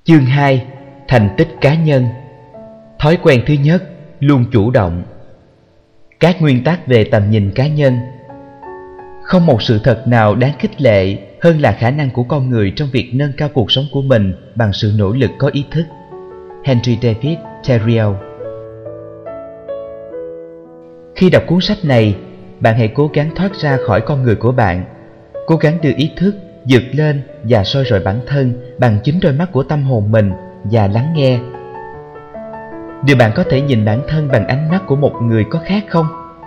Chương 2. Thành tích cá nhân. Thói quen thứ nhất, luôn chủ động. Các nguyên tắc về tầm nhìn cá nhân. Không một sự thật nào đáng khích lệ hơn là khả năng của con người trong việc nâng cao cuộc sống của mình bằng sự nỗ lực có ý thức. Henry David Thoreau. Khi đọc cuốn sách này, bạn hãy cố gắng thoát ra khỏi con người của bạn, cố gắng đưa ý thức vượt lên và soi rọi bản thân bằng chính đôi mắt của tâm hồn mình và lắng nghe. Điều bạn có thể nhìn bản thân bằng ánh mắt của một người có khác không?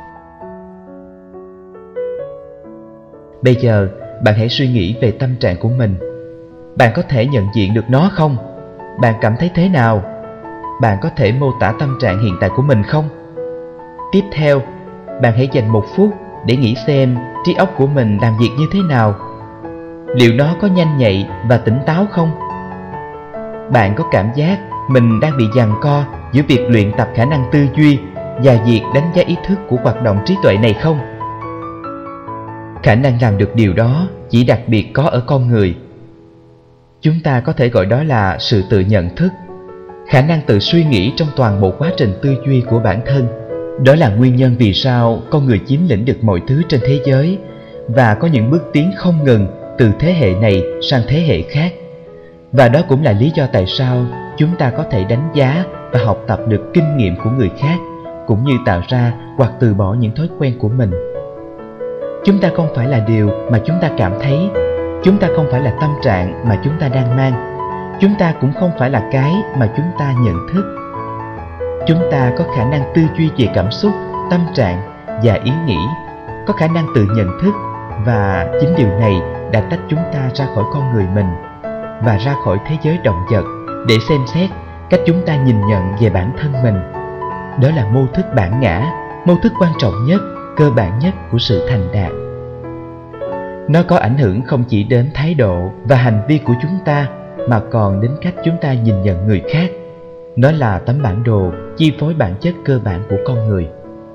Bây giờ, bạn hãy suy nghĩ về tâm trạng của mình. Bạn có thể nhận diện được nó không? Bạn cảm thấy thế nào? Bạn có thể mô tả tâm trạng hiện tại của mình không? Tiếp theo, bạn hãy dành 1 phút để nghĩ xem trí óc của mình làm việc như thế nào. Liệu nó có nhanh nhạy và tỉnh táo không? Bạn có cảm giác mình đang bị giằng co giữa việc luyện tập khả năng tư duy và việc đánh giá ý thức của hoạt động trí tuệ này không? Khả năng làm được điều đó chỉ đặc biệt có ở con người. Chúng ta có thể gọi đó là sự tự nhận thức, khả năng tự suy nghĩ trong toàn bộ quá trình tư duy của bản thân. Đó là nguyên nhân vì sao con người chiếm lĩnh được mọi thứ trên thế giới và có những bước tiến không ngừng từ thế hệ này sang thế hệ khác. Và đó cũng là lý do tại sao chúng ta có thể đánh giá và học tập được kinh nghiệm của người khác, cũng như tạo ra hoặc từ bỏ những thói quen của mình. Chúng ta không phải là điều mà chúng ta cảm thấy, chúng ta không phải là tâm trạng mà chúng ta đang mang, chúng ta cũng không phải là cái mà chúng ta nhận thức. Chúng ta có khả năng tư duy về cảm xúc, tâm trạng và ý nghĩ, có khả năng tự nhận thức, và chính điều này đã tách chúng ta ra khỏi con người mình và ra khỏi thế giới động vật để xem xét cách chúng ta nhìn nhận về bản thân mình. Đó là mô thức bản ngã, mô thức quan trọng nhất, cơ bản nhất của sự thành đạt. Nó có ảnh hưởng không chỉ đến thái độ và hành vi của chúng ta, mà còn đến cách chúng ta nhìn nhận người khác. Nó là tấm bản đồ chi phối bản chất cơ bản của con người.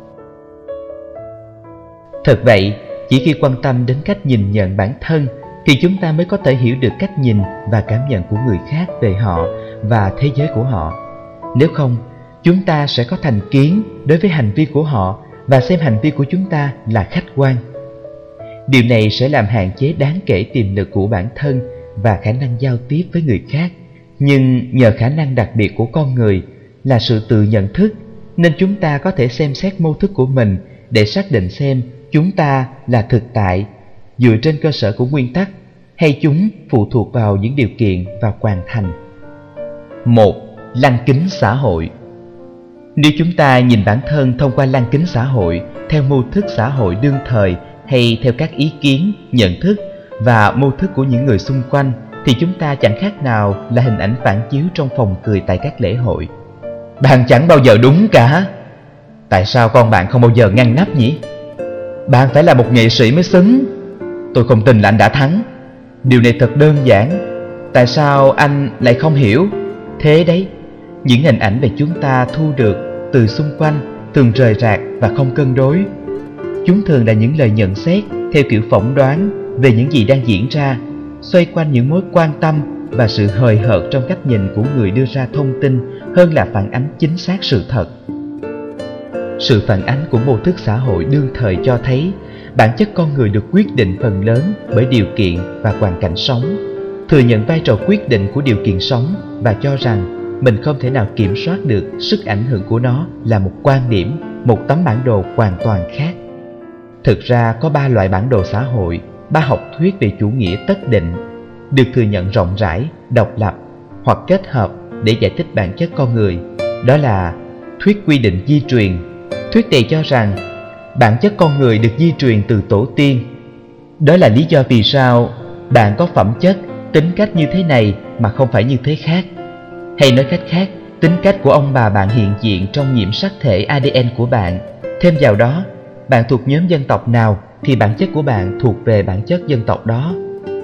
Thật vậy, chỉ khi quan tâm đến cách nhìn nhận bản thân thì chúng ta mới có thể hiểu được cách nhìn và cảm nhận của người khác về họ và thế giới của họ. Nếu không, chúng ta sẽ có thành kiến đối với hành vi của họ và xem hành vi của chúng ta là khách quan. Điều này sẽ làm hạn chế đáng kể tiềm lực của bản thân và khả năng giao tiếp với người khác. Nhưng nhờ khả năng đặc biệt của con người là sự tự nhận thức, nên chúng ta có thể xem xét mô thức của mình để xác định xem chúng ta là thực tại dựa trên cơ sở của nguyên tắc, hay chúng phụ thuộc vào những điều kiện và hoàn thành. 1. Lăng kính xã hội. Nếu chúng ta nhìn bản thân thông qua lăng kính xã hội, theo mô thức xã hội đương thời hay theo các ý kiến, nhận thức và mô thức của những người xung quanh, thì chúng ta chẳng khác nào là hình ảnh phản chiếu trong phòng cười tại các lễ hội. Bạn chẳng bao giờ đúng cả. Tại sao con bạn không bao giờ ngăn nắp nhỉ? Bạn phải là một nghệ sĩ mới xứng. Tôi không tin là anh đã thắng. Điều này thật đơn giản. Tại sao anh lại không hiểu? Thế đấy, những hình ảnh về chúng ta thu được từ xung quanh thường rời rạc và không cân đối. Chúng thường là những lời nhận xét theo kiểu phỏng đoán về những gì đang diễn ra, xoay quanh những mối quan tâm và sự hời hợt trong cách nhìn của người đưa ra thông tin hơn là phản ánh chính xác sự thật. Sự phản ánh của mô thức xã hội đương thời cho thấy bản chất con người được quyết định phần lớn bởi điều kiện và hoàn cảnh sống, thừa nhận vai trò quyết định của điều kiện sống và cho rằng mình không thể nào kiểm soát được sức ảnh hưởng của nó là một quan điểm, một tấm bản đồ hoàn toàn khác. Thực ra có 3 loại bản đồ xã hội, 3 học thuyết về chủ nghĩa tất định, được thừa nhận rộng rãi, độc lập hoặc kết hợp để giải thích bản chất con người. Đó là thuyết quy định di truyền. Thuyết này cho rằng bản chất con người được di truyền từ tổ tiên. Đó là lý do vì sao bạn có phẩm chất, tính cách như thế này mà không phải như thế khác. Hay nói cách khác, tính cách của ông bà bạn hiện diện trong nhiễm sắc thể ADN của bạn. Thêm vào đó, bạn thuộc nhóm dân tộc nào thì bản chất của bạn thuộc về bản chất dân tộc đó.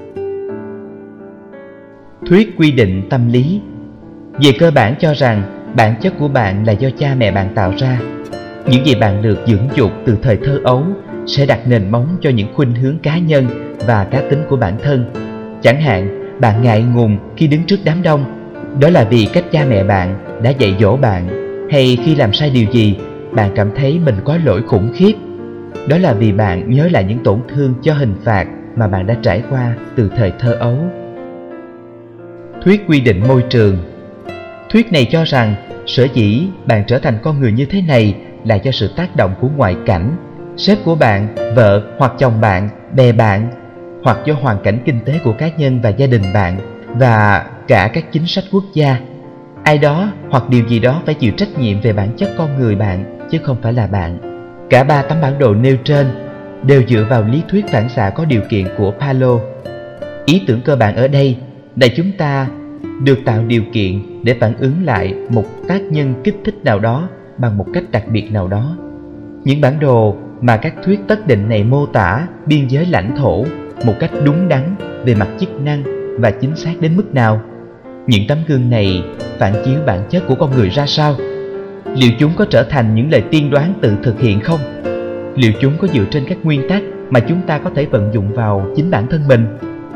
Thuyết quy định tâm lý về cơ bản cho rằng bản chất của bạn là do cha mẹ bạn tạo ra. Những gì bạn được dưỡng dục từ thời thơ ấu sẽ đặt nền móng cho những khuynh hướng cá nhân và cá tính của bản thân. Chẳng hạn, bạn ngại ngùng khi đứng trước đám đông, Đó là vì cách cha mẹ bạn đã dạy dỗ bạn, hay khi làm sai điều gì, bạn cảm thấy mình có lỗi khủng khiếp. Đó là vì bạn nhớ lại những tổn thương do hình phạt mà bạn đã trải qua từ thời thơ ấu. Thuyết quy định môi trường. Thuyết này cho rằng sở dĩ bạn trở thành con người như thế này là do sự tác động của ngoại cảnh, sếp của bạn, vợ hoặc chồng bạn, bè bạn, hoặc do hoàn cảnh kinh tế của cá nhân và gia đình bạn, và cả các chính sách quốc gia. Ai đó hoặc điều gì đó phải chịu trách nhiệm về bản chất con người bạn, chứ không phải là bạn. Cả 3 tấm bản đồ nêu trên đều dựa vào lý thuyết phản xạ có điều kiện của Palo. Ý tưởng cơ bản ở đây là chúng ta được tạo điều kiện để phản ứng lại một tác nhân kích thích nào đó bằng một cách đặc biệt nào đó. Những bản đồ mà các thuyết tất định này mô tả biên giới lãnh thổ một cách đúng đắn về mặt chức năng và chính xác đến mức nào. Những tấm gương này phản chiếu bản chất của con người ra sao? Liệu chúng có trở thành những lời tiên đoán tự thực hiện không? Liệu chúng có dựa trên các nguyên tắc mà chúng ta có thể vận dụng vào chính bản thân mình?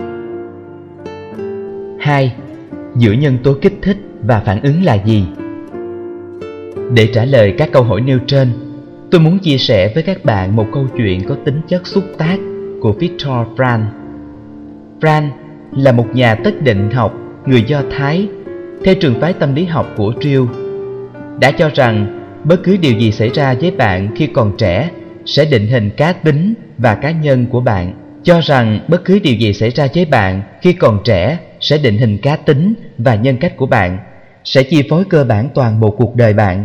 2. Giữa nhân tố kích thích và phản ứng là gì? Để trả lời các câu hỏi nêu trên, tôi muốn chia sẻ với các bạn một câu chuyện có tính chất xúc tác của Viktor Frankl. Frankl là một nhà tất định học người Do Thái theo trường phái tâm lý học của Trill, đã cho rằng bất cứ điều gì xảy ra với bạn khi còn trẻ sẽ định hình cá tính và cá nhân của bạn. Cho rằng bất cứ điều gì xảy ra với bạn khi còn trẻ sẽ định hình cá tính và nhân cách của bạn, sẽ chi phối cơ bản toàn bộ cuộc đời bạn.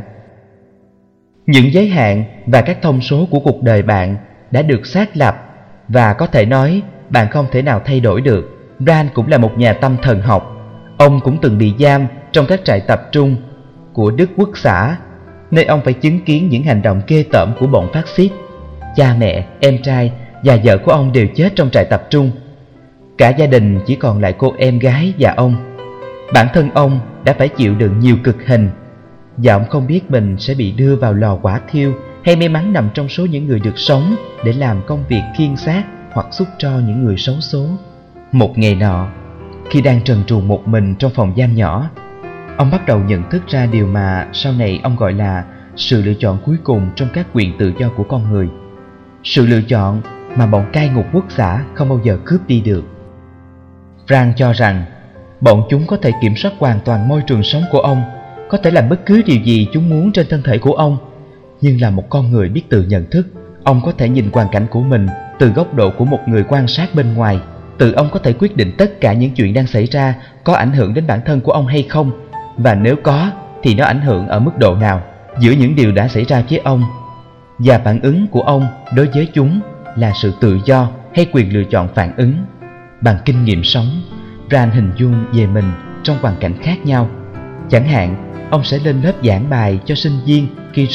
Những giới hạn và các thông số của cuộc đời bạn đã được xác lập và có thể nói bạn không thể nào thay đổi được. Frankl cũng là một nhà tâm thần học. Ông cũng từng bị giam trong các trại tập trung của Đức Quốc xã, nơi ông phải chứng kiến những hành động ghê tởm của bọn phát xít. Cha mẹ, em trai và vợ của ông đều chết trong trại tập trung. Cả gia đình chỉ còn lại cô em gái và ông. Bản thân ông đã phải chịu đựng nhiều cực hình, và ông không biết mình sẽ bị đưa vào lò hỏa thiêu hay may mắn nằm trong số những người được sống để làm công việc khiêng xác hoặc xúc tro những người xấu số. Một ngày nọ, khi đang trần truồng một mình trong phòng giam nhỏ, ông bắt đầu nhận thức ra điều mà sau này ông gọi là sự lựa chọn cuối cùng trong các quyền tự do của con người. Sự lựa chọn mà bọn cai ngục quốc xã không bao giờ cướp đi được. Frankl cho rằng bọn chúng có thể kiểm soát hoàn toàn môi trường sống của ông, có thể làm bất cứ điều gì chúng muốn trên thân thể của ông. Nhưng là một con người biết tự nhận thức, ông có thể nhìn hoàn cảnh của mình từ góc độ của một người quan sát bên ngoài. Tự ông có thể quyết định tất cả những chuyện đang xảy ra có ảnh hưởng đến bản thân của ông hay không, và nếu có thì nó ảnh hưởng ở mức độ nào giữa những điều đã xảy ra với ông, và phản ứng của ông đối với chúng là sự tự do hay quyền lựa chọn phản ứng. Bằng kinh nghiệm sống, Frankl hình dung về mình trong hoàn cảnh khác nhau. Chẳng hạn, ông sẽ lên lớp giảng bài cho sinh viên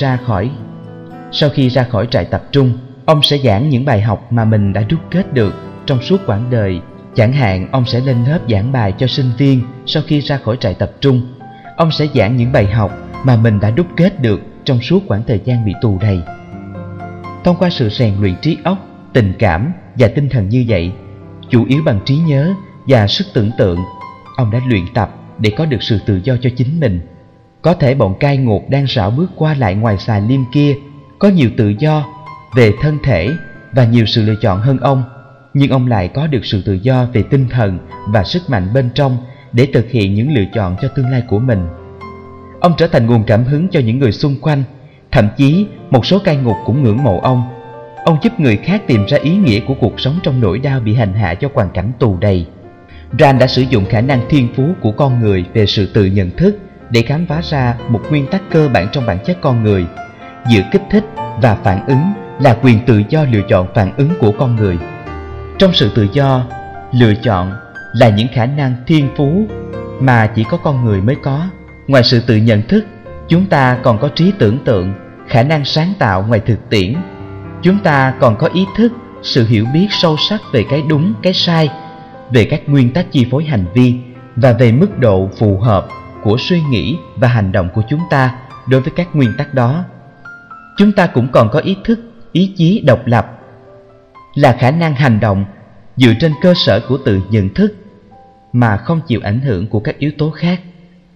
sau khi ra khỏi trại tập trung. Ông sẽ giảng những bài học mà mình đã đúc kết được trong suốt quãng đời. Chẳng hạn, ông sẽ lên lớp giảng bài cho sinh viên sau khi ra khỏi trại tập trung. Ông sẽ giảng những bài học mà mình đã đúc kết được trong suốt quãng thời gian bị tù đầy. Thông qua sự rèn luyện trí óc, tình cảm và tinh thần như vậy, chủ yếu bằng trí nhớ và sức tưởng tượng, ông đã luyện tập để có được sự tự do cho chính mình. Có thể bọn cai ngục đang rảo bước qua lại ngoài xà lim kia có nhiều tự do về thân thể và nhiều sự lựa chọn hơn ông, nhưng ông lại có được sự tự do về tinh thần và sức mạnh bên trong để thực hiện những lựa chọn cho tương lai của mình. Ông trở thành nguồn cảm hứng cho những người xung quanh, thậm chí một số cai ngục cũng ngưỡng mộ ông. Ông giúp người khác tìm ra ý nghĩa của cuộc sống trong nỗi đau bị hành hạ do hoàn cảnh tù đầy. Frankl đã sử dụng khả năng thiên phú của con người về sự tự nhận thức để khám phá ra một nguyên tắc cơ bản trong bản chất con người. Giữa kích thích và phản ứng là quyền tự do lựa chọn phản ứng của con người. Trong sự tự do, lựa chọn là những khả năng thiên phú mà chỉ có con người mới có. Ngoài sự tự nhận thức, chúng ta còn có trí tưởng tượng, khả năng sáng tạo ngoài thực tiễn. Chúng ta còn có ý thức, sự hiểu biết sâu sắc về cái đúng, cái sai, về các nguyên tắc chi phối hành vi và về mức độ phù hợp của suy nghĩ và hành động của chúng ta đối với các nguyên tắc đó. Chúng ta cũng còn có ý thức, ý chí độc lập, là khả năng hành động dựa trên cơ sở của tự nhận thức mà không chịu ảnh hưởng của các yếu tố khác.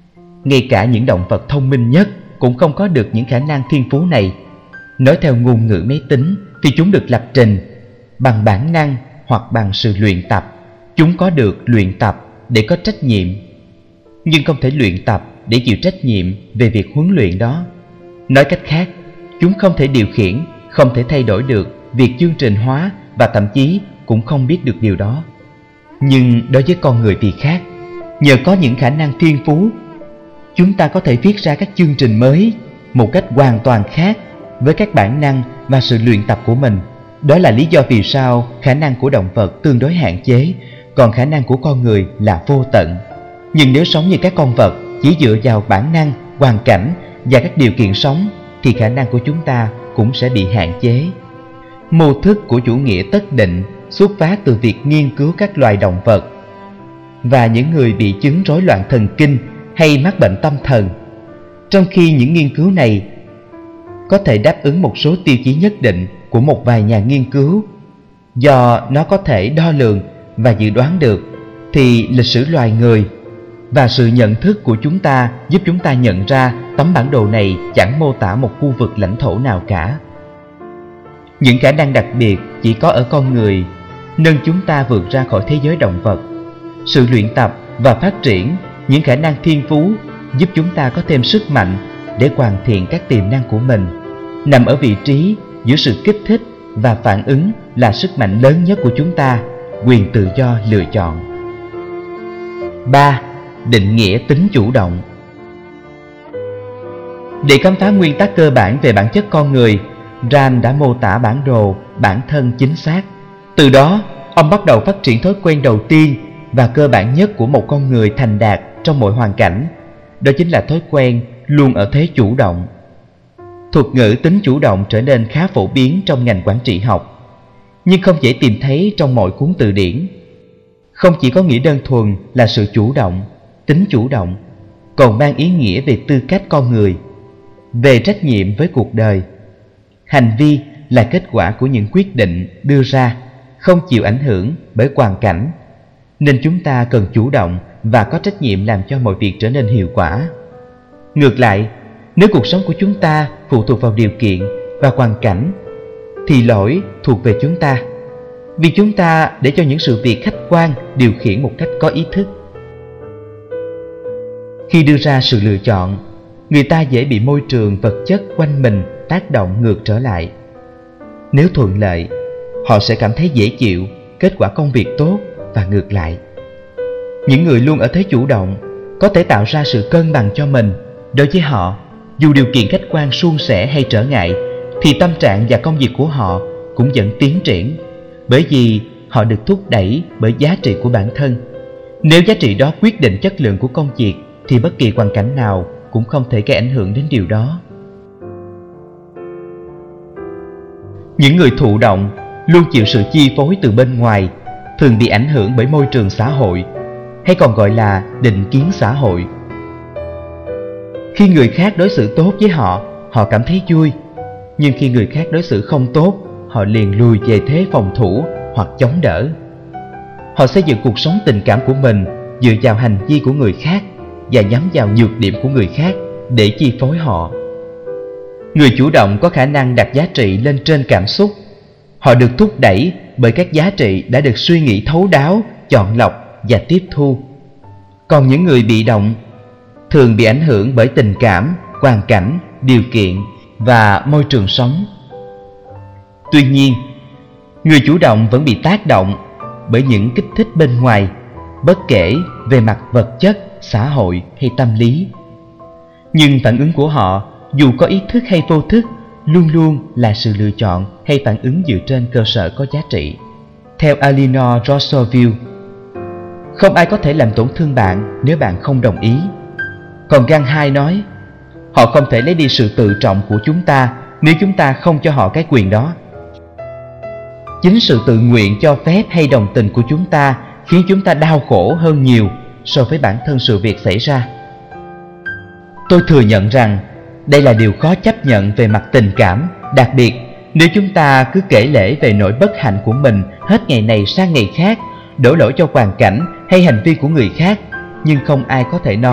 ngay cả những động vật thông minh nhất cũng không có được những khả năng thiên phú này. Nói theo ngôn ngữ máy tính thì chúng được lập trình bằng bản năng hoặc bằng sự luyện tập. Chúng có được luyện tập để có trách nhiệm, nhưng không thể luyện tập để chịu trách nhiệm về việc huấn luyện đó. Nói cách khác, chúng không thể điều khiển, không thể thay đổi được việc chương trình hóa và thậm chí cũng không biết được điều đó. Nhưng đối với con người thì khác. Nhờ có những khả năng thiên phú, chúng ta có thể viết ra các chương trình mới một cách hoàn toàn khác với các bản năng và sự luyện tập của mình. Đó là lý do vì sao khả năng của động vật tương đối hạn chế, còn khả năng của con người là vô tận. Nhưng nếu sống như các con vật chỉ dựa vào bản năng, hoàn cảnh và các điều kiện sống thì khả năng của chúng ta cũng sẽ bị hạn chế. Mô thức của chủ nghĩa tất định xuất phát từ việc nghiên cứu các loài động vật và những người bị chứng rối loạn thần kinh hay mắc bệnh tâm thần. Trong khi những nghiên cứu này có thể đáp ứng một số tiêu chí nhất định của một vài nhà nghiên cứu, do nó có thể đo lường và dự đoán được, thì lịch sử loài người và sự nhận thức của chúng ta giúp chúng ta nhận ra tấm bản đồ này chẳng mô tả một khu vực lãnh thổ nào cả. Những khả năng đặc biệt chỉ có ở con người nâng chúng ta vượt ra khỏi thế giới động vật. Sự luyện tập và phát triển những khả năng thiên phú giúp chúng ta có thêm sức mạnh để hoàn thiện các tiềm năng của mình. Nằm ở vị trí giữa sự kích thích và phản ứng là sức mạnh lớn nhất của chúng ta, quyền tự do lựa chọn. 3. Định nghĩa tính chủ động. Để khám phá nguyên tắc cơ bản về bản chất con người, Rand đã mô tả bản đồ bản thân chính xác. Từ đó, ông bắt đầu phát triển thói quen đầu tiên và cơ bản nhất của một con người thành đạt trong mọi hoàn cảnh. Đó chính là thói quen luôn ở thế chủ động. Thuật ngữ tính chủ động trở nên khá phổ biến trong ngành quản trị học, nhưng không dễ tìm thấy trong mọi cuốn từ điển. Không chỉ có nghĩa đơn thuần là sự chủ động, tính chủ động, còn mang ý nghĩa về tư cách con người, về trách nhiệm với cuộc đời. Hành vi là kết quả của những quyết định đưa ra, không chịu ảnh hưởng bởi hoàn cảnh, nên chúng ta cần chủ động và có trách nhiệm làm cho mọi việc trở nên hiệu quả. Ngược lại, nếu cuộc sống của chúng ta phụ thuộc vào điều kiện và hoàn cảnh, thì lỗi thuộc về chúng ta, vì chúng ta để cho những sự việc khách quan điều khiển một cách có ý thức. Khi đưa ra sự lựa chọn, người ta dễ bị môi trường vật chất quanh mình tác động ngược trở lại. Nếu thuận lợi, họ sẽ cảm thấy dễ chịu, kết quả công việc tốt, và ngược lại. Những người luôn ở thế chủ động có thể tạo ra sự cân bằng cho mình. Đối với họ, dù điều kiện khách quan suôn sẻ hay trở ngại, thì tâm trạng và công việc của họ cũng vẫn tiến triển, bởi vì họ được thúc đẩy bởi giá trị của bản thân. Nếu giá trị đó quyết định chất lượng của công việc, thì bất kỳ hoàn cảnh nào cũng không thể gây ảnh hưởng đến điều đó. Những người thụ động luôn chịu sự chi phối từ bên ngoài, thường bị ảnh hưởng bởi môi trường xã hội, hay còn gọi là định kiến xã hội. Khi người khác đối xử tốt với họ, họ cảm thấy vui, nhưng khi người khác đối xử không tốt, họ liền lùi về thế phòng thủ hoặc chống đỡ. Họ xây dựng cuộc sống tình cảm của mình dựa vào hành vi của người khác và nhắm vào nhược điểm của người khác để chi phối họ. Người chủ động có khả năng đặt giá trị lên trên cảm xúc. Họ được thúc đẩy bởi các giá trị đã được suy nghĩ thấu đáo, chọn lọc và tiếp thu. Còn những người bị động thường bị ảnh hưởng bởi tình cảm, hoàn cảnh, điều kiện và môi trường sống. Tuy nhiên, người chủ động vẫn bị tác động bởi những kích thích bên ngoài, bất kể về mặt vật chất, xã hội hay tâm lý. Nhưng phản ứng của họ, dù có ý thức hay vô thức, luôn luôn là sự lựa chọn hay phản ứng dựa trên cơ sở có giá trị. Theo Eleanor Roosevelt, không ai có thể làm tổn thương bạn nếu bạn không đồng ý. Còn Gandhi 2 nói, họ không thể lấy đi sự tự trọng của chúng ta nếu chúng ta không cho họ cái quyền đó. Chính sự tự nguyện cho phép hay đồng tình của chúng ta khiến chúng ta đau khổ hơn nhiều so với bản thân sự việc xảy ra. Tôi thừa nhận rằng đây là điều khó chấp nhận về mặt tình cảm, đặc biệt nếu chúng ta cứ kể lể về nỗi bất hạnh của mình hết ngày này sang ngày khác, đổ lỗi cho hoàn cảnh hay hành vi của người khác, nhưng không ai có thể nói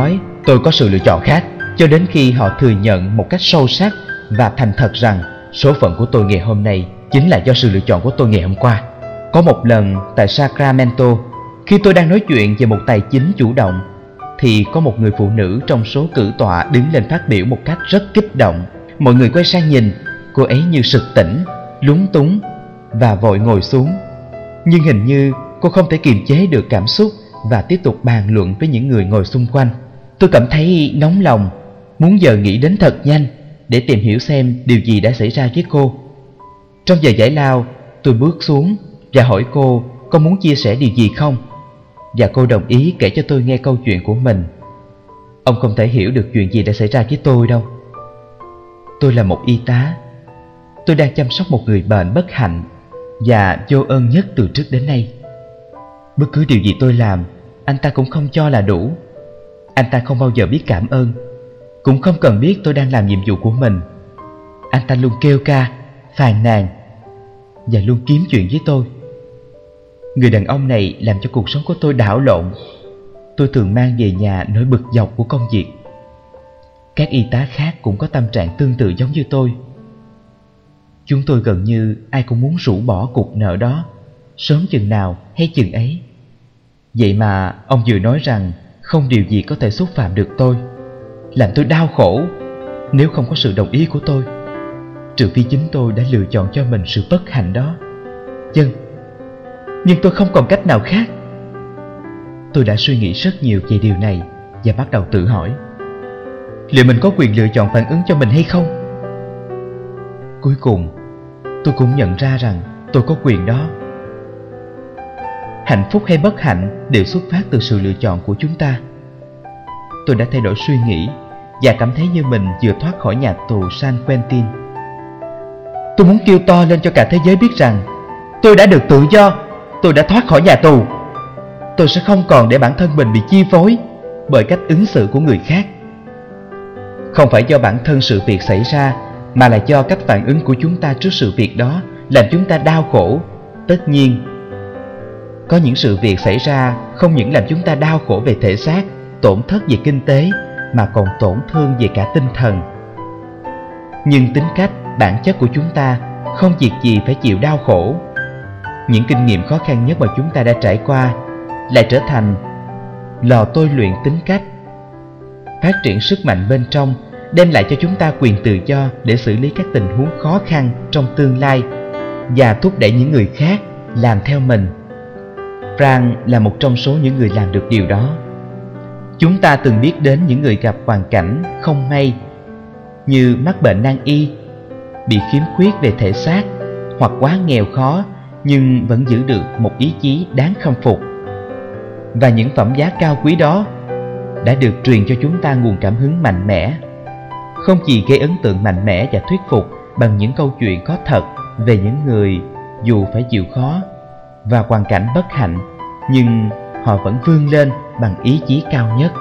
tôi có sự lựa chọn khác, cho đến khi họ thừa nhận một cách sâu sắc và thành thật rằng số phận của tôi ngày hôm nay chính là do sự lựa chọn của tôi ngày hôm qua. Có một lần tại Sacramento, khi tôi đang nói chuyện về một tài chính chủ động, thì có một người phụ nữ trong số cử tọa đứng lên phát biểu một cách rất kích động. Mọi người quay sang nhìn, cô ấy như sực tỉnh, lúng túng và vội ngồi xuống. Nhưng hình như cô không thể kiềm chế được cảm xúc và tiếp tục bàn luận với những người ngồi xung quanh. Tôi cảm thấy nóng lòng, muốn giờ nghĩ đến thật nhanh để tìm hiểu xem điều gì đã xảy ra với cô. Trong giờ giải lao, tôi bước xuống và hỏi cô có muốn chia sẻ điều gì không, và cô đồng ý kể cho tôi nghe câu chuyện của mình. Ông không thể hiểu được chuyện gì đã xảy ra với tôi đâu. Tôi là một y tá. Tôi đang chăm sóc một người bệnh bất hạnh và vô ơn nhất từ trước đến nay. Bất cứ điều gì tôi làm, anh ta cũng không cho là đủ. Anh ta không bao giờ biết cảm ơn, cũng không cần biết tôi đang làm nhiệm vụ của mình. Anh ta luôn kêu ca, phàn nàn và luôn kiếm chuyện với tôi. Người đàn ông này làm cho cuộc sống của tôi đảo lộn. Tôi thường mang về nhà nỗi bực dọc của công việc. Các y tá khác cũng có tâm trạng tương tự giống như tôi. Chúng tôi gần như ai cũng muốn rũ bỏ cuộc nợ đó, sớm chừng nào hay chừng ấy. Vậy mà ông vừa nói rằng không điều gì có thể xúc phạm được tôi, làm tôi đau khổ nếu không có sự đồng ý của tôi, trừ phi chính tôi đã lựa chọn cho mình sự bất hạnh đó. Nhưng tôi không còn cách nào khác. Tôi đã suy nghĩ rất nhiều về điều này và bắt đầu tự hỏi, liệu mình có quyền lựa chọn phản ứng cho mình hay không? Cuối cùng, tôi cũng nhận ra rằng tôi có quyền đó. Hạnh phúc hay bất hạnh đều xuất phát từ sự lựa chọn của chúng ta. Tôi đã thay đổi suy nghĩ và cảm thấy như mình vừa thoát khỏi nhà tù San Quentin. Tôi muốn kêu to lên cho cả thế giới biết rằng tôi đã được tự do, tôi đã thoát khỏi nhà tù. Tôi sẽ không còn để bản thân mình bị chi phối bởi cách ứng xử của người khác. Không phải do bản thân sự việc xảy ra, mà là do cách phản ứng của chúng ta trước sự việc đó làm chúng ta đau khổ. Tất nhiên, có những sự việc xảy ra không những làm chúng ta đau khổ về thể xác, tổn thất về kinh tế, mà còn tổn thương về cả tinh thần. Nhưng tính cách, bản chất của chúng ta không việc gì phải chịu đau khổ. Những kinh nghiệm khó khăn nhất mà chúng ta đã trải qua lại trở thành lò tôi luyện tính cách, phát triển sức mạnh bên trong, đem lại cho chúng ta quyền tự do để xử lý các tình huống khó khăn trong tương lai và thúc đẩy những người khác làm theo mình. Frank là một trong số những người làm được điều đó. Chúng ta từng biết đến những người gặp hoàn cảnh không may như mắc bệnh nan y, bị khiếm khuyết về thể xác, hoặc quá nghèo khó nhưng vẫn giữ được một ý chí đáng khâm phục. Và những phẩm giá cao quý đó đã được truyền cho chúng ta nguồn cảm hứng mạnh mẽ, không chỉ gây ấn tượng mạnh mẽ và thuyết phục bằng những câu chuyện có thật về những người dù phải chịu khó và hoàn cảnh bất hạnh, nhưng họ vẫn vươn lên bằng ý chí cao nhất.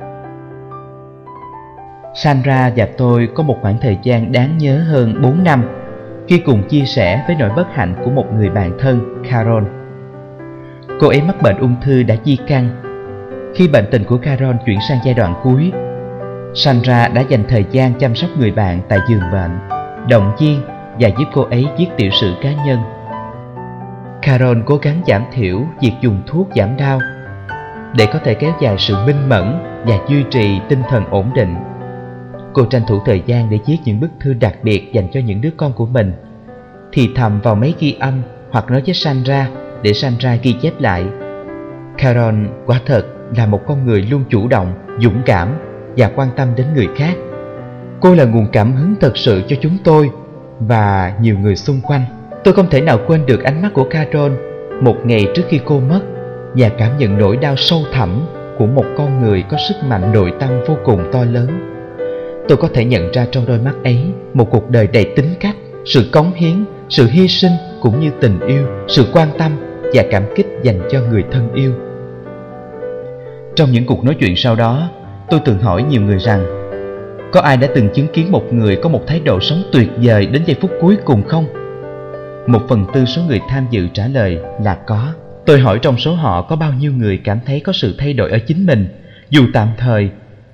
Sandra và tôi có một khoảng thời gian đáng nhớ hơn 4 năm khi cùng chia sẻ với nỗi bất hạnh của một người bạn thân, Carol. Cô ấy mắc bệnh ung thư đã di căn. Khi bệnh tình của Carol chuyển sang giai đoạn cuối, Sandra đã dành thời gian chăm sóc người bạn tại giường bệnh, động viên và giúp cô ấy viết tiểu sử cá nhân. Carol cố gắng giảm thiểu việc dùng thuốc giảm đau để có thể kéo dài sự minh mẫn và duy trì tinh thần ổn định. Cô tranh thủ thời gian để viết những bức thư đặc biệt dành cho những đứa con của mình, thì thầm vào máy ghi âm hoặc nói với Sandra để Sandra ghi chép lại. Carol quả thật là một con người luôn chủ động, dũng cảm và quan tâm đến người khác. Cô là nguồn cảm hứng thật sự cho chúng tôi và nhiều người xung quanh. Tôi không thể nào quên được ánh mắt của Carol một ngày trước khi cô mất, và cảm nhận nỗi đau sâu thẳm của một con người có sức mạnh nội tâm vô cùng to lớn. Tôi có thể nhận ra trong đôi mắt ấy một cuộc đời đầy tính cách, sự cống hiến, sự hy sinh cũng như tình yêu, sự quan tâm và cảm kích dành cho người thân yêu. Trong những cuộc nói chuyện sau đó, tôi từng hỏi nhiều người rằng có ai đã từng chứng kiến một người có một thái độ sống tuyệt vời đến giây phút cuối cùng không? 1/4 số người tham dự trả lời là có. Tôi hỏi trong số họ có bao nhiêu người cảm thấy có sự thay đổi ở chính mình, dù tạm thời,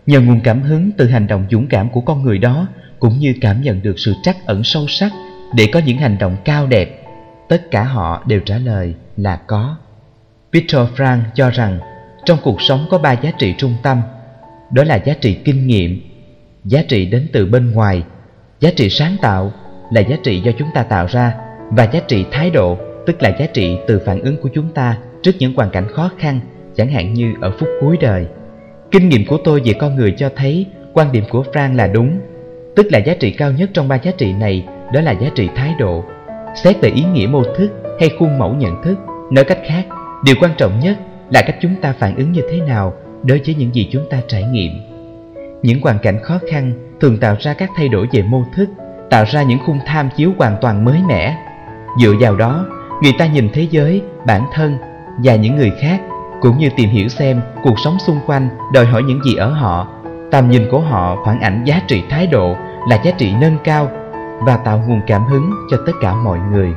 Nhờ nguồn cảm hứng từ hành động dũng cảm của con người đó, cũng như cảm nhận được sự trắc ẩn sâu sắc để có những hành động cao đẹp, tất cả họ đều trả lời là có. Viktor Frankl cho rằng trong cuộc sống có 3 giá trị trung tâm. Đó là giá trị kinh nghiệm, giá trị đến từ bên ngoài, giá trị sáng tạo là giá trị do chúng ta tạo ra, và giá trị thái độ, tức là giá trị từ phản ứng của chúng ta trước những hoàn cảnh khó khăn, chẳng hạn như ở phút cuối đời. Kinh nghiệm của tôi về con người cho thấy quan điểm của Frankl là đúng, tức là giá trị cao nhất trong 3 giá trị này, đó là giá trị thái độ. Xét về ý nghĩa mô thức hay khuôn mẫu nhận thức, nói cách khác, điều quan trọng nhất là cách chúng ta phản ứng như thế nào đối với những gì chúng ta trải nghiệm. Những hoàn cảnh khó khăn thường tạo ra các thay đổi về mô thức, tạo ra những khung tham chiếu hoàn toàn mới mẻ. Dựa vào đó, người ta nhìn thế giới, bản thân và những người khác, cũng như tìm hiểu xem cuộc sống xung quanh đòi hỏi những gì ở họ. Tầm nhìn của họ phản ảnh giá trị thái độ là giá trị nâng cao và tạo nguồn cảm hứng cho tất cả mọi người.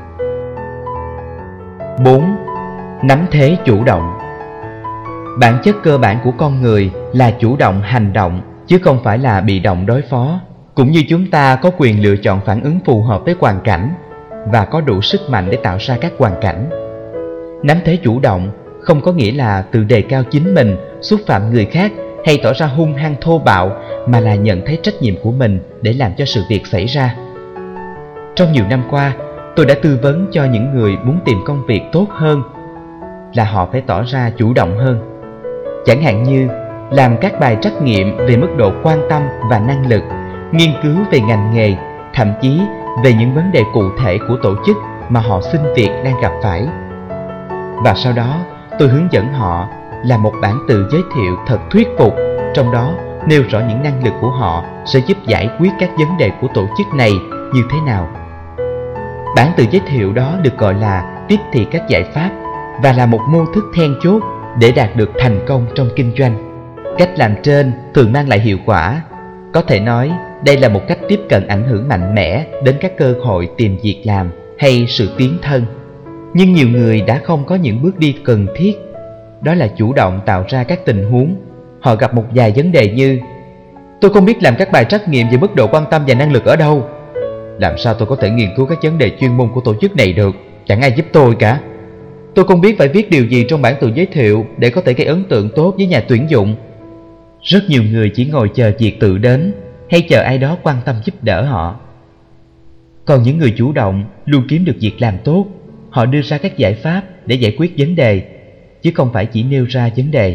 4. Nắm thế chủ động. Bản chất cơ bản của con người là chủ động hành động, chứ không phải là bị động đối phó. Cũng như chúng ta có quyền lựa chọn phản ứng phù hợp với hoàn cảnh và có đủ sức mạnh để tạo ra các hoàn cảnh. Nắm thế chủ động không có nghĩa là tự đề cao chính mình, xúc phạm người khác hay tỏ ra hung hăng thô bạo, mà là nhận thấy trách nhiệm của mình để làm cho sự việc xảy ra. Trong nhiều năm qua, tôi đã tư vấn cho những người muốn tìm công việc tốt hơn là họ phải tỏ ra chủ động hơn. Chẳng hạn như làm các bài trắc nghiệm về mức độ quan tâm và năng lực, nghiên cứu về ngành nghề, thậm chí về những vấn đề cụ thể của tổ chức mà họ xin việc đang gặp phải. Và sau đó, tôi hướng dẫn họ làm một bản tự giới thiệu thật thuyết phục, trong đó nêu rõ những năng lực của họ sẽ giúp giải quyết các vấn đề của tổ chức này như thế nào. Bản tự giới thiệu đó được gọi là tiếp thị các giải pháp và là một mô thức then chốt để đạt được thành công trong kinh doanh. Cách làm trên thường mang lại hiệu quả. Có thể nói đây là một cách tiếp cận ảnh hưởng mạnh mẽ đến các cơ hội tìm việc làm hay sự tiến thân. Nhưng nhiều người đã không có những bước đi cần thiết, đó là chủ động tạo ra các tình huống. Họ gặp một vài vấn đề như: tôi không biết làm các bài trắc nghiệm về mức độ quan tâm và năng lực ở đâu. Làm sao tôi có thể nghiên cứu các vấn đề chuyên môn của tổ chức này được? Chẳng ai giúp tôi cả. Tôi không biết phải viết điều gì trong bản tự giới thiệu để có thể gây ấn tượng tốt với nhà tuyển dụng. Rất nhiều người chỉ ngồi chờ việc tự đến hay chờ ai đó quan tâm giúp đỡ họ. Còn những người chủ động luôn kiếm được việc làm tốt. Họ đưa ra các giải pháp để giải quyết vấn đề, chứ không phải chỉ nêu ra vấn đề.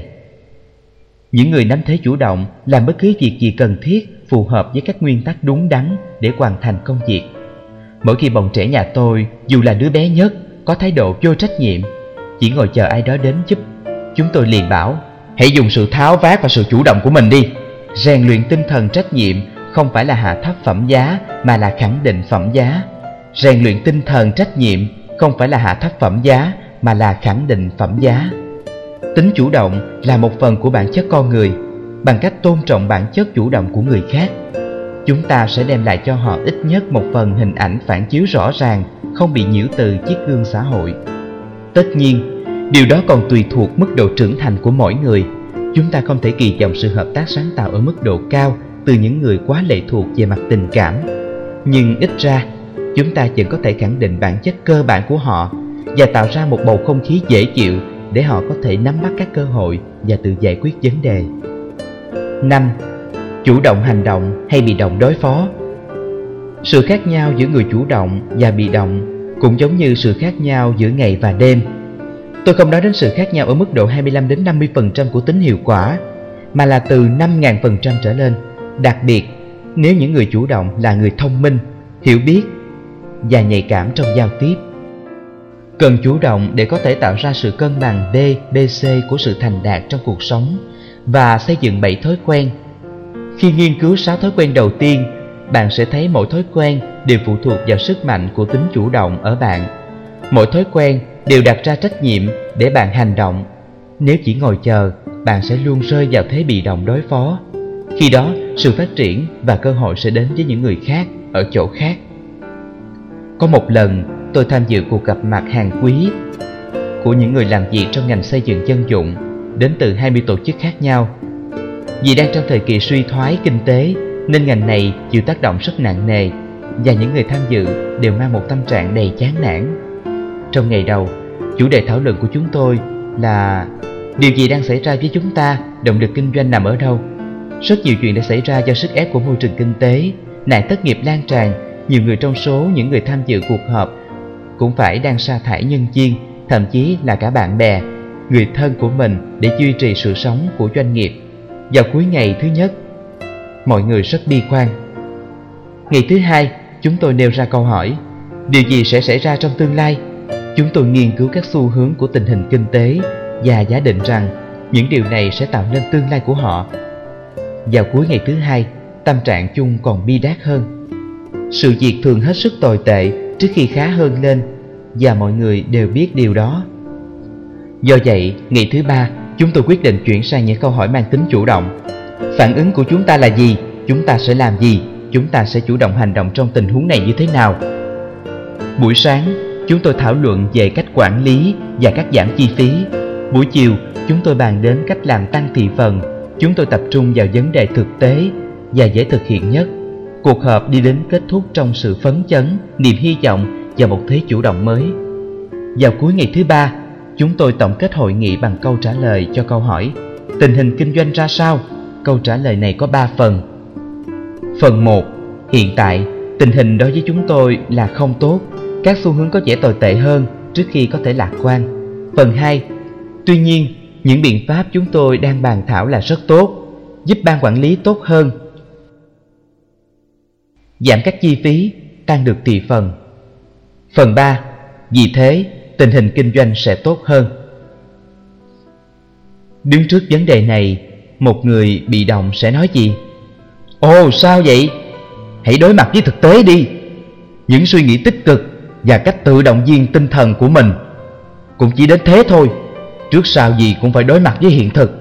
Những người nắm thế chủ động làm bất cứ việc gì cần thiết, phù hợp với các nguyên tắc đúng đắn để hoàn thành công việc. Mỗi khi bọn trẻ nhà tôi, dù là đứa bé nhất, có thái độ vô trách nhiệm, chỉ ngồi chờ ai đó đến giúp, chúng tôi liền bảo: hãy dùng sự tháo vát và sự chủ động của mình đi. Rèn luyện tinh thần trách nhiệm không phải là hạ thấp phẩm giá, mà là khẳng định phẩm giá. Rèn luyện tinh thần trách nhiệm không phải là hạ thấp phẩm giá, mà là khẳng định phẩm giá. Tính chủ động là một phần của bản chất con người. Bằng cách tôn trọng bản chất chủ động của người khác, chúng ta sẽ đem lại cho họ ít nhất một phần hình ảnh phản chiếu rõ ràng, không bị nhiễu từ chiếc gương xã hội. Tất nhiên, điều đó còn tùy thuộc mức độ trưởng thành của mỗi người. Chúng ta không thể kỳ vọng sự hợp tác sáng tạo ở mức độ cao từ những người quá lệ thuộc về mặt tình cảm. Nhưng ít ra, chúng ta vẫn có thể khẳng định bản chất cơ bản của họ và tạo ra một bầu không khí dễ chịu để họ có thể nắm bắt các cơ hội và tự giải quyết vấn đề. 5. Chủ động hành động hay bị động đối phó. Sự khác nhau giữa người chủ động và bị động cũng giống như sự khác nhau giữa ngày và đêm. Tôi không nói đến sự khác nhau ở mức độ 25 đến 50% của tính hiệu quả, mà là từ 5.000% trở lên. Đặc biệt, nếu những người chủ động là người thông minh, hiểu biết và nhạy cảm trong giao tiếp. Cần chủ động để có thể tạo ra sự cân bằng DBC của sự thành đạt trong cuộc sống và xây dựng 7 thói quen. Khi nghiên cứu 6 thói quen đầu tiên, bạn sẽ thấy mỗi thói quen đều phụ thuộc vào sức mạnh của tính chủ động ở bạn. Mỗi thói quen đều đặt ra trách nhiệm để bạn hành động. Nếu chỉ ngồi chờ, bạn sẽ luôn rơi vào thế bị động đối phó. Khi đó, sự phát triển và cơ hội sẽ đến với những người khác ở chỗ khác. Có một lần, tôi tham dự cuộc gặp mặt hàng quý của những người làm việc trong ngành xây dựng dân dụng đến từ 20 tổ chức khác nhau. Vì đang trong thời kỳ suy thoái kinh tế nên ngành này chịu tác động rất nặng nề, và những người tham dự đều mang một tâm trạng đầy chán nản. Trong ngày đầu, chủ đề thảo luận của chúng tôi là điều gì đang xảy ra với chúng ta, động lực kinh doanh nằm ở đâu. Rất nhiều chuyện đã xảy ra do sức ép của môi trường kinh tế, nạn thất nghiệp lan tràn. Nhiều người trong số những người tham dự cuộc họp cũng phải đang sa thải nhân viên, thậm chí là cả bạn bè, người thân của mình để duy trì sự sống của doanh nghiệp. Vào cuối ngày thứ nhất, mọi người rất bi quan. Ngày thứ hai, chúng tôi nêu ra câu hỏi: điều gì sẽ xảy ra trong tương lai? Chúng tôi nghiên cứu các xu hướng của tình hình kinh tế và giả định rằng những điều này sẽ tạo nên tương lai của họ. Vào cuối ngày thứ hai, tâm trạng chung còn bi đát hơn. Sự việc thường hết sức tồi tệ trước khi khá hơn lên, và mọi người đều biết điều đó. Do vậy, ngày thứ ba, chúng tôi quyết định chuyển sang những câu hỏi mang tính chủ động. Phản ứng của chúng ta là gì? Chúng ta sẽ làm gì? Chúng ta sẽ chủ động hành động trong tình huống này như thế nào? Buổi sáng, chúng tôi thảo luận về cách quản lý và cắt giảm chi phí. Buổi chiều, chúng tôi bàn đến cách làm tăng thị phần. Chúng tôi tập trung vào vấn đề thực tế và dễ thực hiện nhất. Cuộc họp đi đến kết thúc trong sự phấn chấn, niềm hy vọng và một thế chủ động mới. Vào cuối ngày thứ ba, chúng tôi tổng kết hội nghị bằng câu trả lời cho câu hỏi: tình hình kinh doanh ra sao? Câu trả lời này có 3 phần. Phần 1. Hiện tại, tình hình đối với chúng tôi là không tốt. Các xu hướng có vẻ tồi tệ hơn trước khi có thể lạc quan. Phần 2. Tuy nhiên, những biện pháp chúng tôi đang bàn thảo là rất tốt, giúp ban quản lý tốt hơn, giảm các chi phí, tăng được thị phần. Phần 3. Vì thế, tình hình kinh doanh sẽ tốt hơn. Đứng trước vấn đề này, một người bị động sẽ nói gì? Ồ, sao vậy? Hãy đối mặt với thực tế đi. Những suy nghĩ tích cực và cách tự động viên tinh thần của mình cũng chỉ đến thế thôi. Trước sau gì cũng phải đối mặt với hiện thực.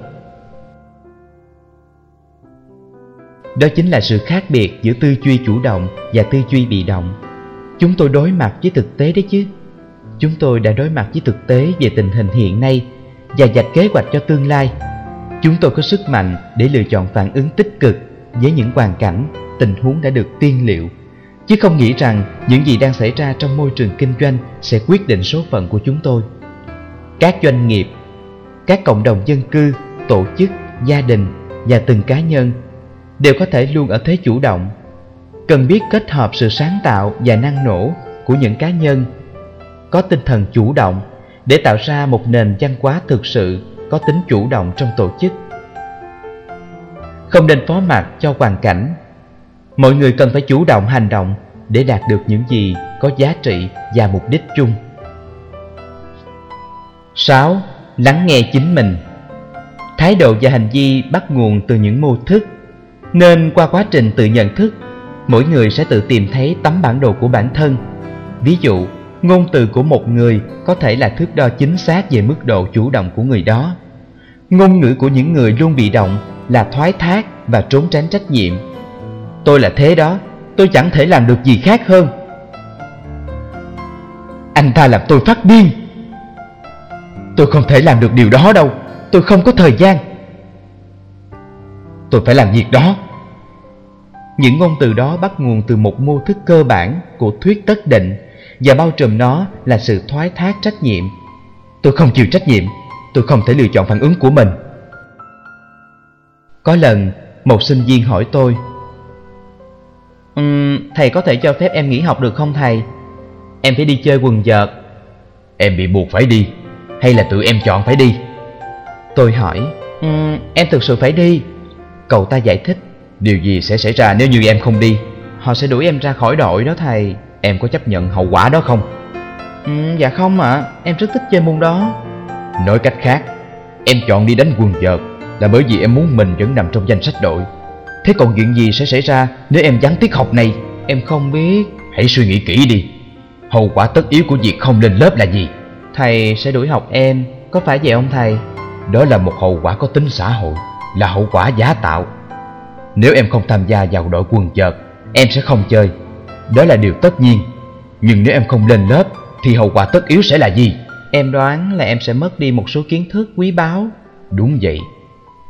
Đó chính là sự khác biệt giữa tư duy chủ động và tư duy bị động. Chúng tôi đối mặt với thực tế đấy chứ. Chúng tôi đã đối mặt với thực tế về tình hình hiện nay và vạch kế hoạch cho tương lai. Chúng tôi có sức mạnh để lựa chọn phản ứng tích cực với những hoàn cảnh, tình huống đã được tiên liệu, chứ không nghĩ rằng những gì đang xảy ra trong môi trường kinh doanh sẽ quyết định số phận của chúng tôi. Các doanh nghiệp, các cộng đồng dân cư, tổ chức, gia đình và từng cá nhân đều có thể luôn ở thế chủ động. Cần biết kết hợp sự sáng tạo và năng nổ của những cá nhân có tinh thần chủ động để tạo ra một nền văn hóa thực sự có tính chủ động trong tổ chức. Không nên phó mặc cho hoàn cảnh. Mọi người cần phải chủ động hành động để đạt được những gì có giá trị và mục đích chung. 6. Lắng nghe chính mình. Thái độ và hành vi bắt nguồn từ những mô thức, nên qua quá trình tự nhận thức, mỗi người sẽ tự tìm thấy tấm bản đồ của bản thân. Ví dụ, ngôn từ của một người có thể là thước đo chính xác về mức độ chủ động của người đó. Ngôn ngữ của những người luôn bị động là thoái thác và trốn tránh trách nhiệm. Tôi là thế đó, tôi chẳng thể làm được gì khác hơn. Anh ta làm tôi phát điên. Tôi không thể làm được điều đó đâu, tôi không có thời gian. Tôi phải làm việc đó. Những ngôn từ đó bắt nguồn từ một mô thức cơ bản của thuyết tất định và bao trùm nó là sự thoái thác trách nhiệm. Tôi không chịu trách nhiệm, tôi không thể lựa chọn phản ứng của mình. Có lần, một sinh viên hỏi tôi: thầy có thể cho phép em nghỉ học được không thầy? Em phải đi chơi quần vợt. Em bị buộc phải đi, hay là tự em chọn phải đi? Tôi hỏi: em thực sự phải đi. Cậu ta giải thích: điều gì sẽ xảy ra nếu như em không đi? Họ sẽ đuổi em ra khỏi đội đó thầy. Em có chấp nhận hậu quả đó không? Dạ không ạ, em rất thích chơi môn đó. Nói cách khác, em chọn đi đánh quần vợt là bởi vì em muốn mình vẫn nằm trong danh sách đội. Thế còn chuyện gì sẽ xảy ra nếu em gián tiết học này? Em không biết. Hãy suy nghĩ kỹ đi. Hậu quả tất yếu của việc không lên lớp là gì? Thầy sẽ đuổi học em, có phải vậy không thầy? Đó là một hậu quả có tính xã hội, là hậu quả giả tạo. Nếu em không tham gia vào đội quần vợt, em sẽ không chơi. Đó là điều tất nhiên. Nhưng nếu em không lên lớp thì hậu quả tất yếu sẽ là gì? Em đoán là em sẽ mất đi một số kiến thức quý báu. Đúng vậy.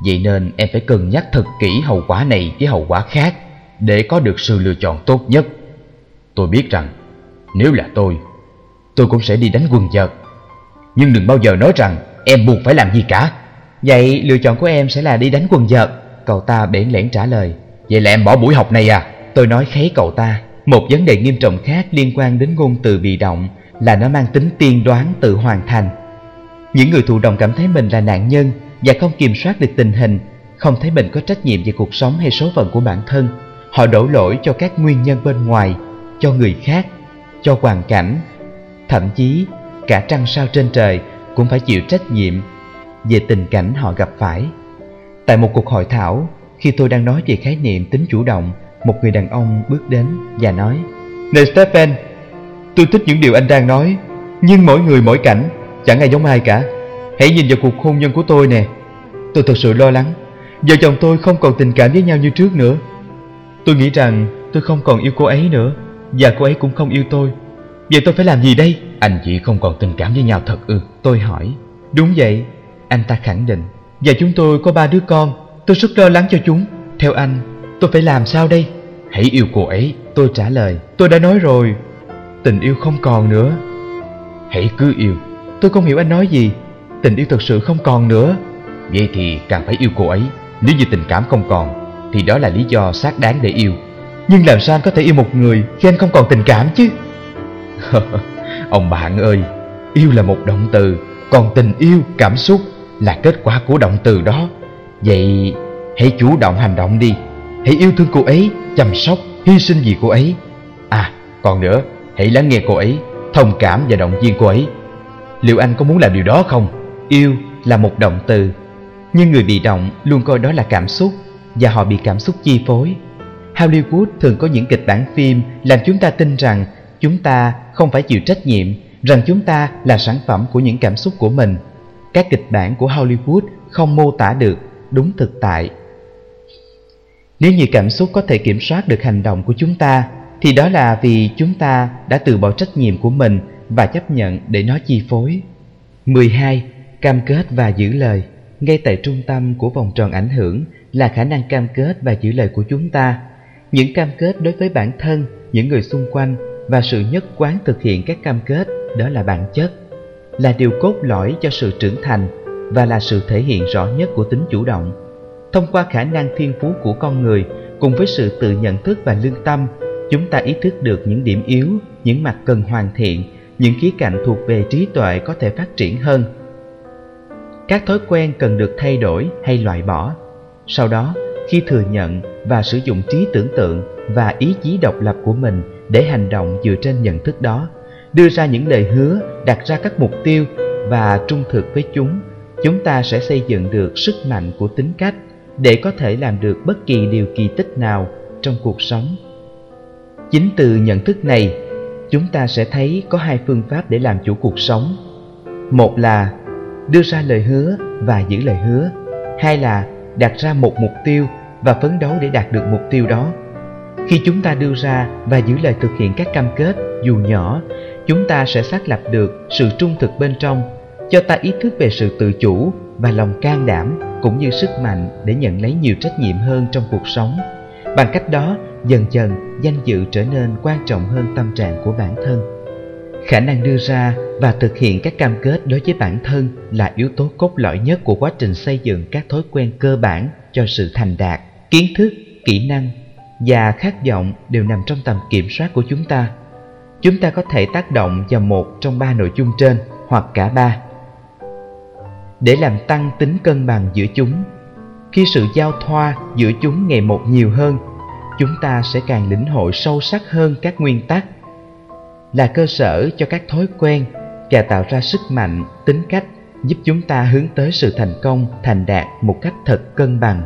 Vậy nên em phải cân nhắc thật kỹ hậu quả này với hậu quả khác để có được sự lựa chọn tốt nhất. Tôi biết rằng nếu là tôi cũng sẽ đi đánh quần vợt. Nhưng đừng bao giờ nói rằng em buộc phải làm gì cả. Vậy lựa chọn của em sẽ là đi đánh quần vợt, cậu ta bẽn lẽn trả lời. Vậy là em bỏ buổi học này à? Tôi nói kháy cậu ta. Một vấn đề nghiêm trọng khác liên quan đến ngôn từ bị động là nó mang tính tiên đoán tự hoàn thành. Những người thụ động cảm thấy mình là nạn nhân và không kiểm soát được tình hình, không thấy mình có trách nhiệm về cuộc sống hay số phận của bản thân. Họ đổ lỗi cho các nguyên nhân bên ngoài, cho người khác, cho hoàn cảnh. Thậm chí cả trăng sao trên trời cũng phải chịu trách nhiệm về tình cảnh họ gặp phải. Tại một cuộc hội thảo, khi tôi đang nói về khái niệm tính chủ động, một người đàn ông bước đến và nói: Này Stephen, tôi thích những điều anh đang nói, nhưng mỗi người mỗi cảnh, chẳng ai giống ai cả. Hãy nhìn vào cuộc hôn nhân của tôi nè. Tôi thật sự lo lắng. Vợ chồng tôi không còn tình cảm với nhau như trước nữa. Tôi nghĩ rằng tôi không còn yêu cô ấy nữa, và cô ấy cũng không yêu tôi. Vậy tôi phải làm gì đây? Anh chị không còn tình cảm với nhau thật ư? Tôi hỏi. Đúng vậy, anh ta khẳng định. Và chúng tôi có 3 đứa con. Tôi rất lo lắng cho chúng. Theo anh, tôi phải làm sao đây? Hãy yêu cô ấy. Tôi trả lời. Tôi đã nói rồi, tình yêu không còn nữa. Hãy cứ yêu. Tôi không hiểu anh nói gì. Tình yêu thật sự không còn nữa. Vậy thì càng phải yêu cô ấy. Nếu như tình cảm không còn thì đó là lý do xác đáng để yêu. Nhưng làm sao anh có thể yêu một người khi anh không còn tình cảm chứ? Ông bạn ơi, yêu là một động từ, còn tình yêu, cảm xúc là kết quả của động từ đó. Vậy hãy chủ động hành động đi. Hãy yêu thương cô ấy, chăm sóc, hy sinh vì cô ấy. À, còn nữa, hãy lắng nghe cô ấy, thông cảm và động viên cô ấy. Liệu anh có muốn làm điều đó không? Yêu là một động từ, nhưng người bị động luôn coi đó là cảm xúc, và họ bị cảm xúc chi phối. Hollywood thường có những kịch bản phim làm chúng ta tin rằng chúng ta không phải chịu trách nhiệm, rằng chúng ta là sản phẩm của những cảm xúc của mình. Các kịch bản của Hollywood không mô tả được đúng thực tại. Nếu như cảm xúc có thể kiểm soát được hành động của chúng ta, thì đó là vì chúng ta đã từ bỏ trách nhiệm của mình và chấp nhận để nó chi phối. 12. Cam kết và giữ lời. Ngay tại trung tâm của vòng tròn ảnh hưởng là khả năng cam kết và giữ lời của chúng ta. Những cam kết đối với bản thân, những người xung quanh và sự nhất quán thực hiện các cam kết, đó là bản chất, là điều cốt lõi cho sự trưởng thành và là sự thể hiện rõ nhất của tính chủ động. Thông qua khả năng thiên phú của con người cùng với sự tự nhận thức và lương tâm, chúng ta ý thức được những điểm yếu, những mặt cần hoàn thiện, những khía cạnh thuộc về trí tuệ có thể phát triển hơn. Các thói quen cần được thay đổi hay loại bỏ. Sau đó, khi thừa nhận và sử dụng trí tưởng tượng và ý chí độc lập của mình để hành động dựa trên nhận thức đó, đưa ra những lời hứa, đặt ra các mục tiêu và trung thực với chúng ta sẽ xây dựng được sức mạnh của tính cách để có thể làm được bất kỳ điều kỳ tích nào trong cuộc sống. Chính từ nhận thức này, chúng ta sẽ thấy có 2 phương pháp để làm chủ cuộc sống. Một là đưa ra lời hứa và giữ lời hứa. 2 là đặt ra một mục tiêu và phấn đấu để đạt được mục tiêu đó. Khi chúng ta đưa ra và giữ lời thực hiện các cam kết dù nhỏ, chúng ta sẽ xác lập được sự trung thực bên trong, cho ta ý thức về sự tự chủ và lòng can đảm, cũng như sức mạnh để nhận lấy nhiều trách nhiệm hơn trong cuộc sống. Bằng cách đó, dần dần danh dự trở nên quan trọng hơn tâm trạng của bản thân. Khả năng đưa ra và thực hiện các cam kết đối với bản thân là yếu tố cốt lõi nhất của quá trình xây dựng các thói quen cơ bản cho sự thành đạt. Kiến thức, kỹ năng và khát vọng đều nằm trong tầm kiểm soát của chúng ta. Chúng ta có thể tác động vào một trong 3 nội dung trên hoặc cả 3 để làm tăng tính cân bằng giữa chúng. Khi sự giao thoa giữa chúng ngày một nhiều hơn, chúng ta sẽ càng lĩnh hội sâu sắc hơn các nguyên tắc, là cơ sở cho các thói quen và tạo ra sức mạnh, tính cách giúp chúng ta hướng tới sự thành công, thành đạt một cách thật cân bằng.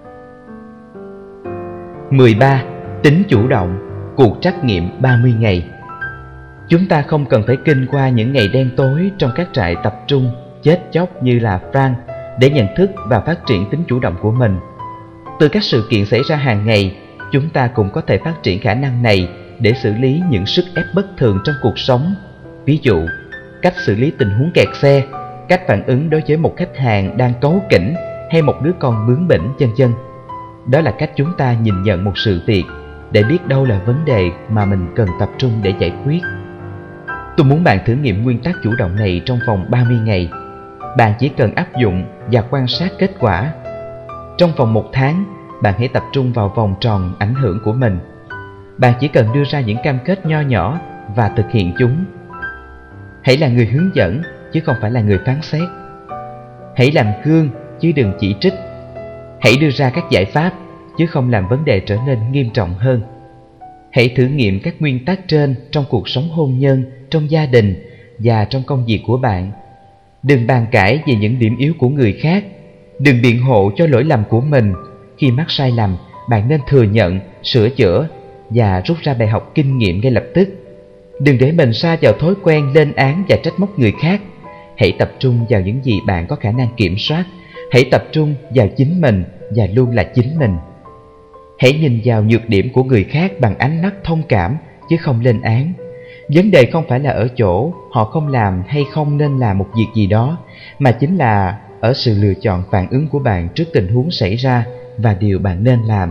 13. Tính chủ động, cuộc trắc nghiệm 30 ngày. Chúng ta không cần phải kinh qua những ngày đen tối trong các trại tập trung chết chóc như là Frank để nhận thức và phát triển tính chủ động của mình. Từ các sự kiện xảy ra hàng ngày, chúng ta cũng có thể phát triển khả năng này để xử lý những sức ép bất thường trong cuộc sống. Ví dụ, cách xử lý tình huống kẹt xe, cách phản ứng đối với một khách hàng đang cáu kỉnh, hay một đứa con bướng bỉnh vân vân. Đó là cách chúng ta nhìn nhận một sự việc để biết đâu là vấn đề mà mình cần tập trung để giải quyết. Tôi muốn bạn thử nghiệm nguyên tắc chủ động này trong vòng 30 ngày. Bạn chỉ cần áp dụng và quan sát kết quả. Trong vòng 1 tháng, bạn hãy tập trung vào vòng tròn ảnh hưởng của mình. Bạn chỉ cần đưa ra những cam kết nho nhỏ và thực hiện chúng. Hãy là người hướng dẫn chứ không phải là người phán xét. Hãy làm gương chứ đừng chỉ trích. Hãy đưa ra các giải pháp chứ không làm vấn đề trở nên nghiêm trọng hơn. Hãy thử nghiệm các nguyên tắc trên trong cuộc sống hôn nhân, trong gia đình và trong công việc của bạn. Đừng bàn cãi về những điểm yếu của người khác. Đừng biện hộ cho lỗi lầm của mình. Khi mắc sai lầm, bạn nên thừa nhận, sửa chữa và rút ra bài học kinh nghiệm ngay lập tức. Đừng để mình sa vào thói quen lên án và trách móc người khác. Hãy tập trung vào những gì bạn có khả năng kiểm soát. Hãy tập trung vào chính mình và luôn là chính mình. Hãy nhìn vào nhược điểm của người khác bằng ánh mắt thông cảm chứ không lên án. Vấn đề không phải là ở chỗ họ không làm hay không nên làm một việc gì đó, mà chính là ở sự lựa chọn phản ứng của bạn trước tình huống xảy ra và điều bạn nên làm.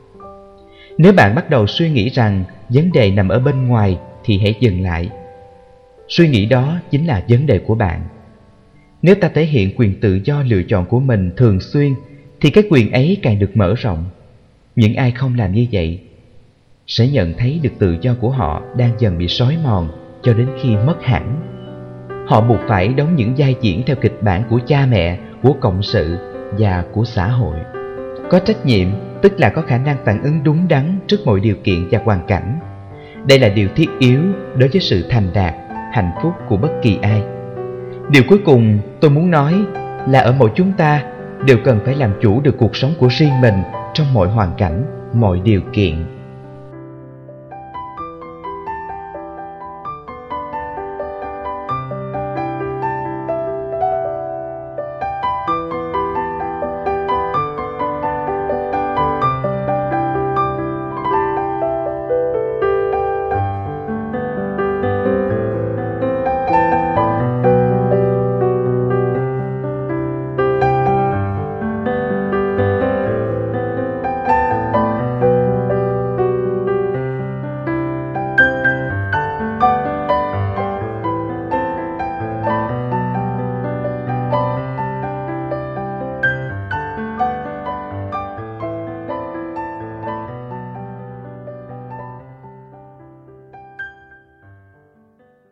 Nếu bạn bắt đầu suy nghĩ rằng vấn đề nằm ở bên ngoài thì hãy dừng lại. Suy nghĩ đó chính là vấn đề của bạn. Nếu ta thể hiện quyền tự do lựa chọn của mình thường xuyên thì cái quyền ấy càng được mở rộng. Những ai không làm như vậy sẽ nhận thấy được tự do của họ đang dần bị xói mòn cho đến khi mất hẳn. Họ buộc phải đóng những vai diễn theo kịch bản của cha mẹ, của cộng sự và của xã hội. Có trách nhiệm tức là có khả năng phản ứng đúng đắn trước mọi điều kiện và hoàn cảnh. Đây là điều thiết yếu đối với sự thành đạt, hạnh phúc của bất kỳ ai. Điều cuối cùng tôi muốn nói là ở mỗi chúng ta đều cần phải làm chủ được cuộc sống của riêng mình trong mọi hoàn cảnh, mọi điều kiện.